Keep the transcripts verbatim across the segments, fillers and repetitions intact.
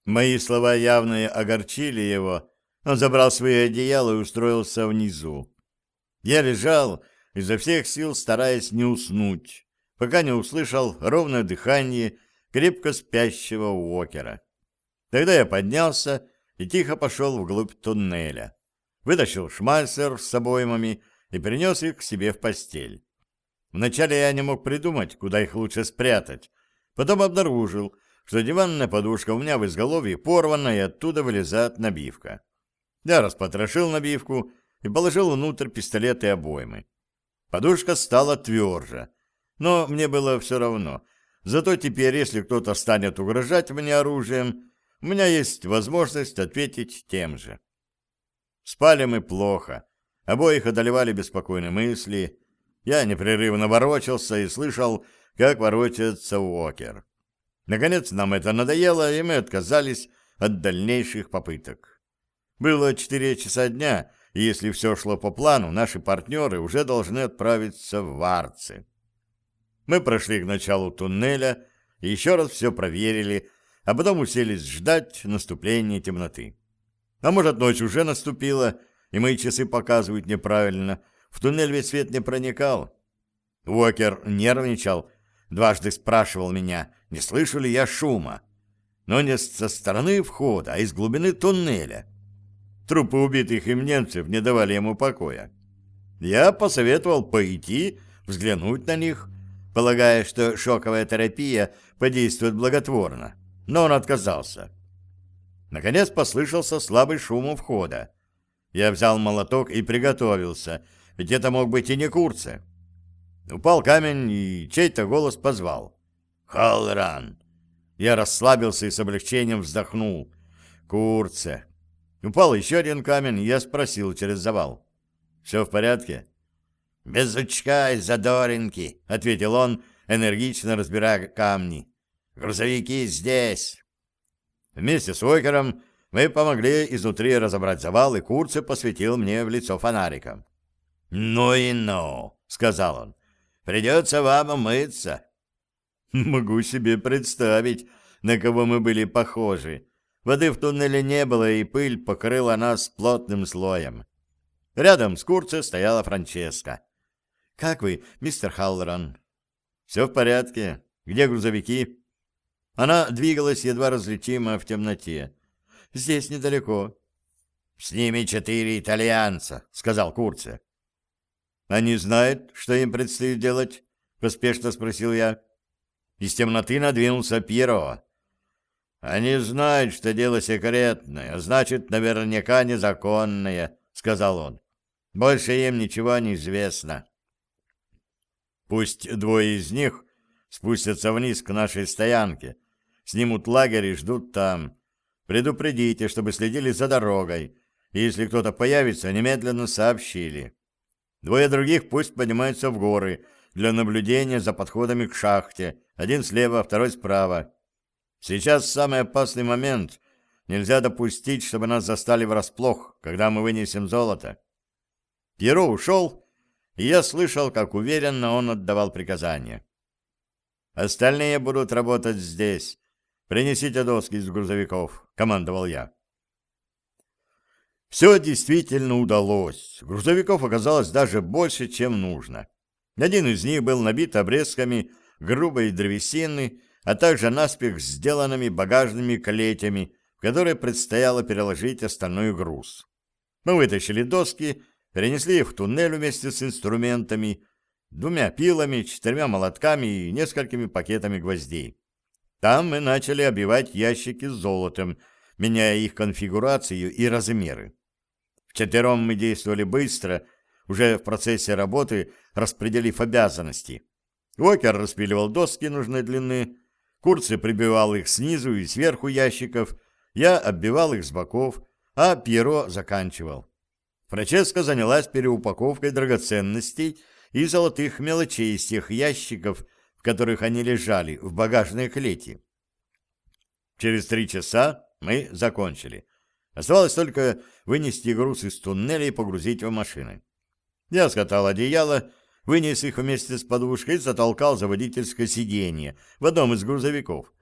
Мои слова явно огорчили его. Он забрал свои одеяла и устроился внизу. Я лежал, изо всех сил стараясь не уснуть, пока не услышал ровное дыхание крепко спящего Уокера. Тогда я поднялся и тихо пошел вглубь туннеля. Вытащил шмайсер с обоймами и перенес их к себе в постель. Вначале я не мог придумать, куда их лучше спрятать. Потом обнаружил, что диванная подушка у меня в изголовье порвана, и оттуда вылезает набивка. Я распотрошил набивку и положил внутрь пистолет и обоймы. Подушка стала тверже, но мне было все равно. Зато теперь, если кто-то станет угрожать мне оружием, у меня есть возможность ответить тем же. Спали мы плохо. Обоих одолевали беспокойные мысли. Я непрерывно ворочался и слышал, как ворочается Уокер. Наконец нам это надоело, и мы отказались от дальнейших попыток. Было четыре часа дня, и если все шло по плану, наши партнеры уже должны отправиться в Варцы. Мы прошли к началу туннеля и еще раз все проверили, а потом уселись ждать наступления темноты. А может, ночь уже наступила, и мои часы показывают неправильно. В туннель ведь свет не проникал. Уокер нервничал, дважды спрашивал меня, не слышу ли я шума. Но не со стороны входа, а из глубины туннеля. Трупы убитых им немцев не давали ему покоя. Я посоветовал пойти, взглянуть на них, полагая, что шоковая терапия подействует благотворно. Но он отказался. Наконец послышался слабый шум у входа. Я взял молоток и приготовился, ведь это мог быть и не Курце. Упал камень, и чей-то голос позвал. «Халлоран!» Я расслабился и с облегчением вздохнул. «Курце!» Упал еще один камень, и я спросил через завал. «Все в порядке?» «Без очка и задоринки», — ответил он, энергично разбирая камни. «Грузовики здесь». Вместе с Уокером мы помогли изнутри разобрать завал, и Курце посветил мне в лицо фонариком. «Ну и ну», — сказал он, — «придется вам умыться». Могу себе представить, на кого мы были похожи. Воды в туннеле не было, и пыль покрыла нас плотным слоем. Рядом с Курце стояла Франческа. «Как вы, мистер Халлоран?» «Все в порядке. Где грузовики?» Она двигалась едва различимо в темноте. «Здесь недалеко». «С ними четыре итальянца», — сказал Курце. «Они знают, что им предстоит делать?» — поспешно спросил я. Из темноты надвинулся Пьеро. «Они знают, что дело секретное, а значит, наверняка незаконное», — сказал он. «Больше им ничего не известно». «Пусть двое из них спустятся вниз к нашей стоянке, снимут лагерь и ждут там. Предупредите, чтобы следили за дорогой, и если кто-то появится, немедленно сообщили. Двое других пусть поднимаются в горы для наблюдения за подходами к шахте, один слева, второй справа. Сейчас самый опасный момент. Нельзя допустить, чтобы нас застали врасплох, когда мы вынесем золото». Пьеро ушел, и я слышал, как уверенно он отдавал приказания. «Остальные будут работать здесь. Принесите доски из грузовиков», — командовал я. Все действительно удалось. Грузовиков оказалось даже больше, чем нужно. Один из них был набит обрезками грубой древесины, а также наспех сделанными багажными клетями, в которые предстояло переложить остальной груз. Мы вытащили доски, перенесли их в туннель вместе с инструментами, двумя пилами, четырьмя молотками и несколькими пакетами гвоздей. Там мы начали обивать ящики с золотом, меняя их конфигурацию и размеры. Вчетвером мы действовали быстро, уже в процессе работы распределив обязанности. Уокер распиливал доски нужной длины, Курце прибивал их снизу и сверху ящиков, я оббивал их с боков, а Пьеро заканчивал. Франческа занялась переупаковкой драгоценностей и золотых мелочей из тех ящиков, в которых они лежали, в багажной клети. Через три часа мы закончили. Оставалось только вынести груз из туннеля и погрузить в машины. Я скатал одеяло, вынес их вместе с подушкой и затолкал за водительское сиденье в одном из грузовиков.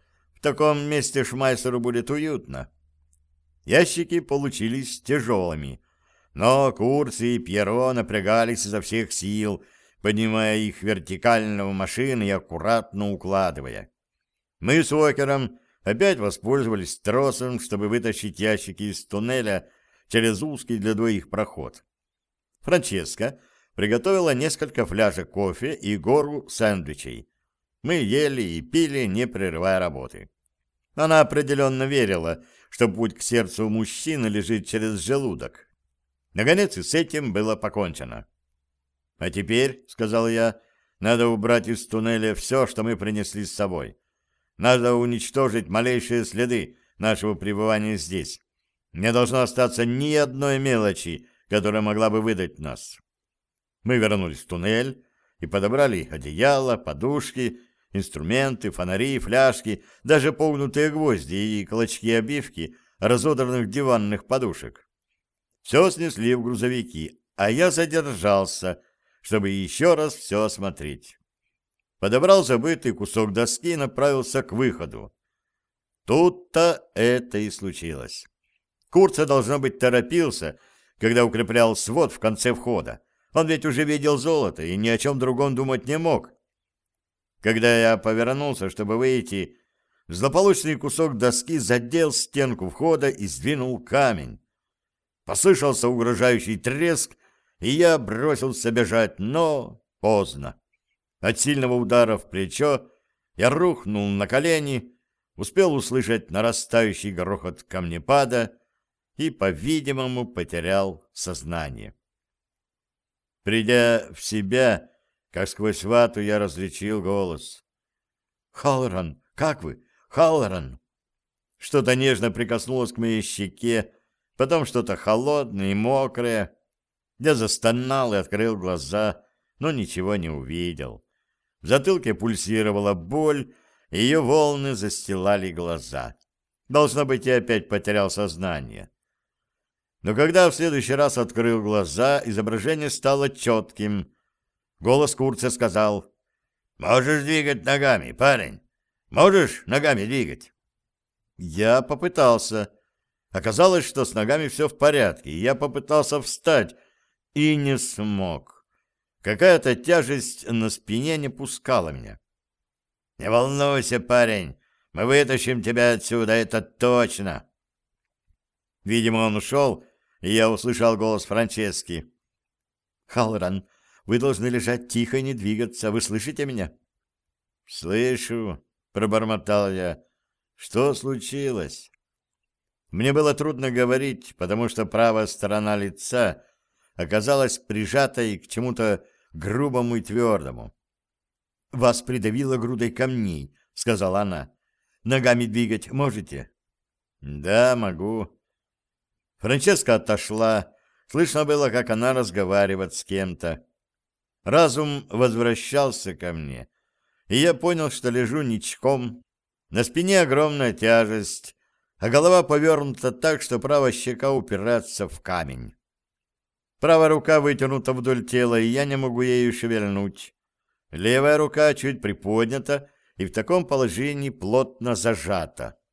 таком месте шмайсеру будет уютно. Ящики получились тяжелыми, но Курций и Пьеро напрягались изо всех сил, поднимая их вертикально в машины и аккуратно укладывая. Мы с Уокером опять воспользовались тросом, чтобы вытащить ящики из туннеля через узкий для двоих проход. Франческа приготовила несколько фляжек кофе и гору сэндвичей. Мы ели и пили, не прерывая работы. Она определенно верила, что путь к сердцу мужчины лежит через желудок. Наконец и с этим было покончено. «А теперь, — сказал я, — надо убрать из туннеля все, что мы принесли с собой. Надо уничтожить малейшие следы нашего пребывания здесь. Не должно остаться ни одной мелочи, которая могла бы выдать нас». Мы вернулись в туннель и подобрали одеяло, подушки, инструменты, фонари, фляжки, даже погнутые гвозди и клочки обивки разодранных диванных подушек. Все снесли в грузовики, а я задержался, чтобы еще раз все осмотреть. Подобрал забытый кусок доски и направился к выходу. Тут-то это и случилось. Курца, должно быть, торопился, когда укреплял свод в конце входа. Он ведь уже видел золото и ни о чем другом думать не мог. Когда я повернулся, чтобы выйти, злополучный кусок доски задел стенку входа и сдвинул камень. Послышался угрожающий треск, и я бросился бежать, но поздно. От сильного удара в плечо я рухнул на колени, успел услышать нарастающий грохот камнепада и, по-видимому, потерял сознание. Придя в себя, как сквозь вату, я различил голос. «Халлоран, как вы? Халлоран!» Что-то нежно прикоснулось к моей щеке, потом что-то холодное и мокрое. Я застонал и открыл глаза, но ничего не увидел. В затылке пульсировала боль, и ее волны застилали глаза. Должно быть, я опять потерял сознание. Но когда в следующий раз открыл глаза, изображение стало четким. Голос Курца сказал: «Можешь двигать ногами, парень? Можешь ногами двигать?» Я попытался. Оказалось, что с ногами все в порядке, и я попытался встать и не смог. Какая-то тяжесть на спине не пускала меня. «Не волнуйся, парень, мы вытащим тебя отсюда, это точно!» Видимо, он ушел, и я услышал голос Франчески. «Халлоран, вы должны лежать тихо и не двигаться. Вы слышите меня?» «Слышу», — пробормотал я. «Что случилось?» Мне было трудно говорить, потому что правая сторона лица оказалась прижатой к чему-то грубому и твердому. «Вас придавило грудой камней», — сказала она. «Ногами двигать можете?» «Да, могу». Франческа отошла. Слышно было, как она разговаривает с кем-то. Разум возвращался ко мне, и я понял, что лежу ничком. На спине огромная тяжесть, а голова повернута так, что правая щека упирается в камень. Правая рука вытянута вдоль тела, и я не могу ею шевельнуть. Левая рука чуть приподнята и в таком положении плотно зажата.